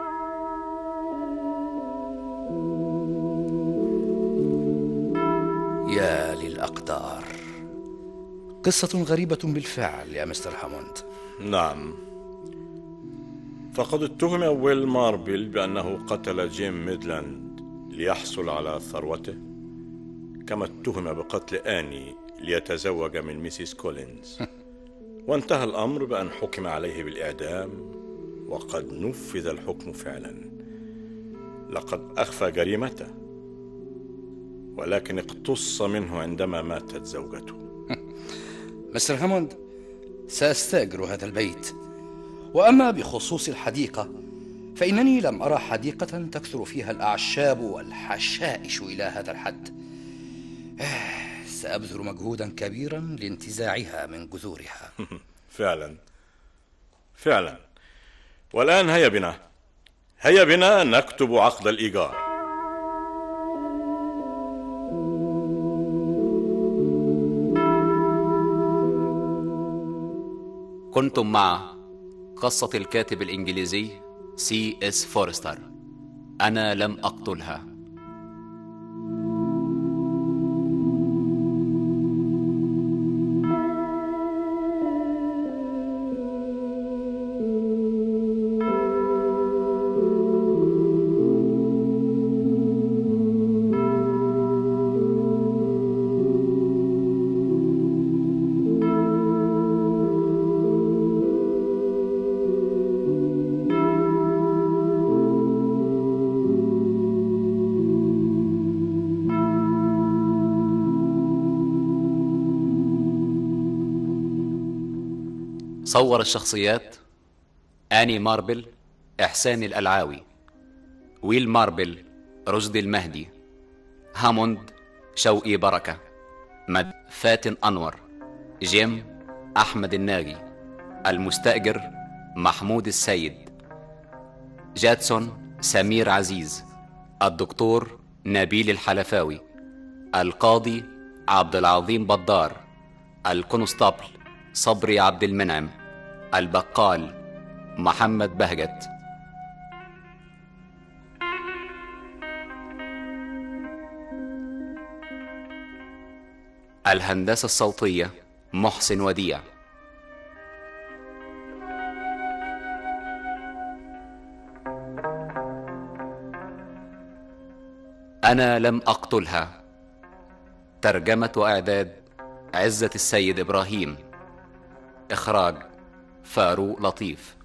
يا للأقدار، قصة غريبة بالفعل يا مستر هاموند. نعم، فقد اتهم ويل ماربل بأنه قتل جيم ميدلاند ليحصل على ثروته، كما اتهم بقتل آني ليتزوج من ميسيس كولينز. وانتهى الأمر بأن حكم عليه بالإعدام، وقد نفذ الحكم فعلا. لقد أخفى جريمته، ولكن اقتص منه عندما ماتت زوجته. مستر هاموند، سأستأجر هذا البيت، وأما بخصوص الحديقة فإنني لم أرى حديقة تكثر فيها الأعشاب والحشائش إلى هذا الحد. سأبذل مجهودا كبيرا لانتزاعها من جذورها. فعلا. والآن هيا بنا نكتب عقد الإيجار. كنتم مع قصة الكاتب الإنجليزي C.S. فورستر، أنا لم أقتلها. صور الشخصيات: آني ماربل إحسان الألعاوي، ويل ماربل رشدي المهدي، هاموند شوقي بركة، فاتن أنور، جيم أحمد الناغي، المستأجر محمود السيد، جادسون سمير عزيز، الدكتور نبيل الحلفاوي، القاضي عبد العظيم بدار، الكونستابل صبري عبد المنعم، البقال محمد بهجت. الهندسة الصوتية محسن وديع. أنا لم أقتلها، ترجمة وإعداد عزة السيد إبراهيم، إخراج فاروق لطيف.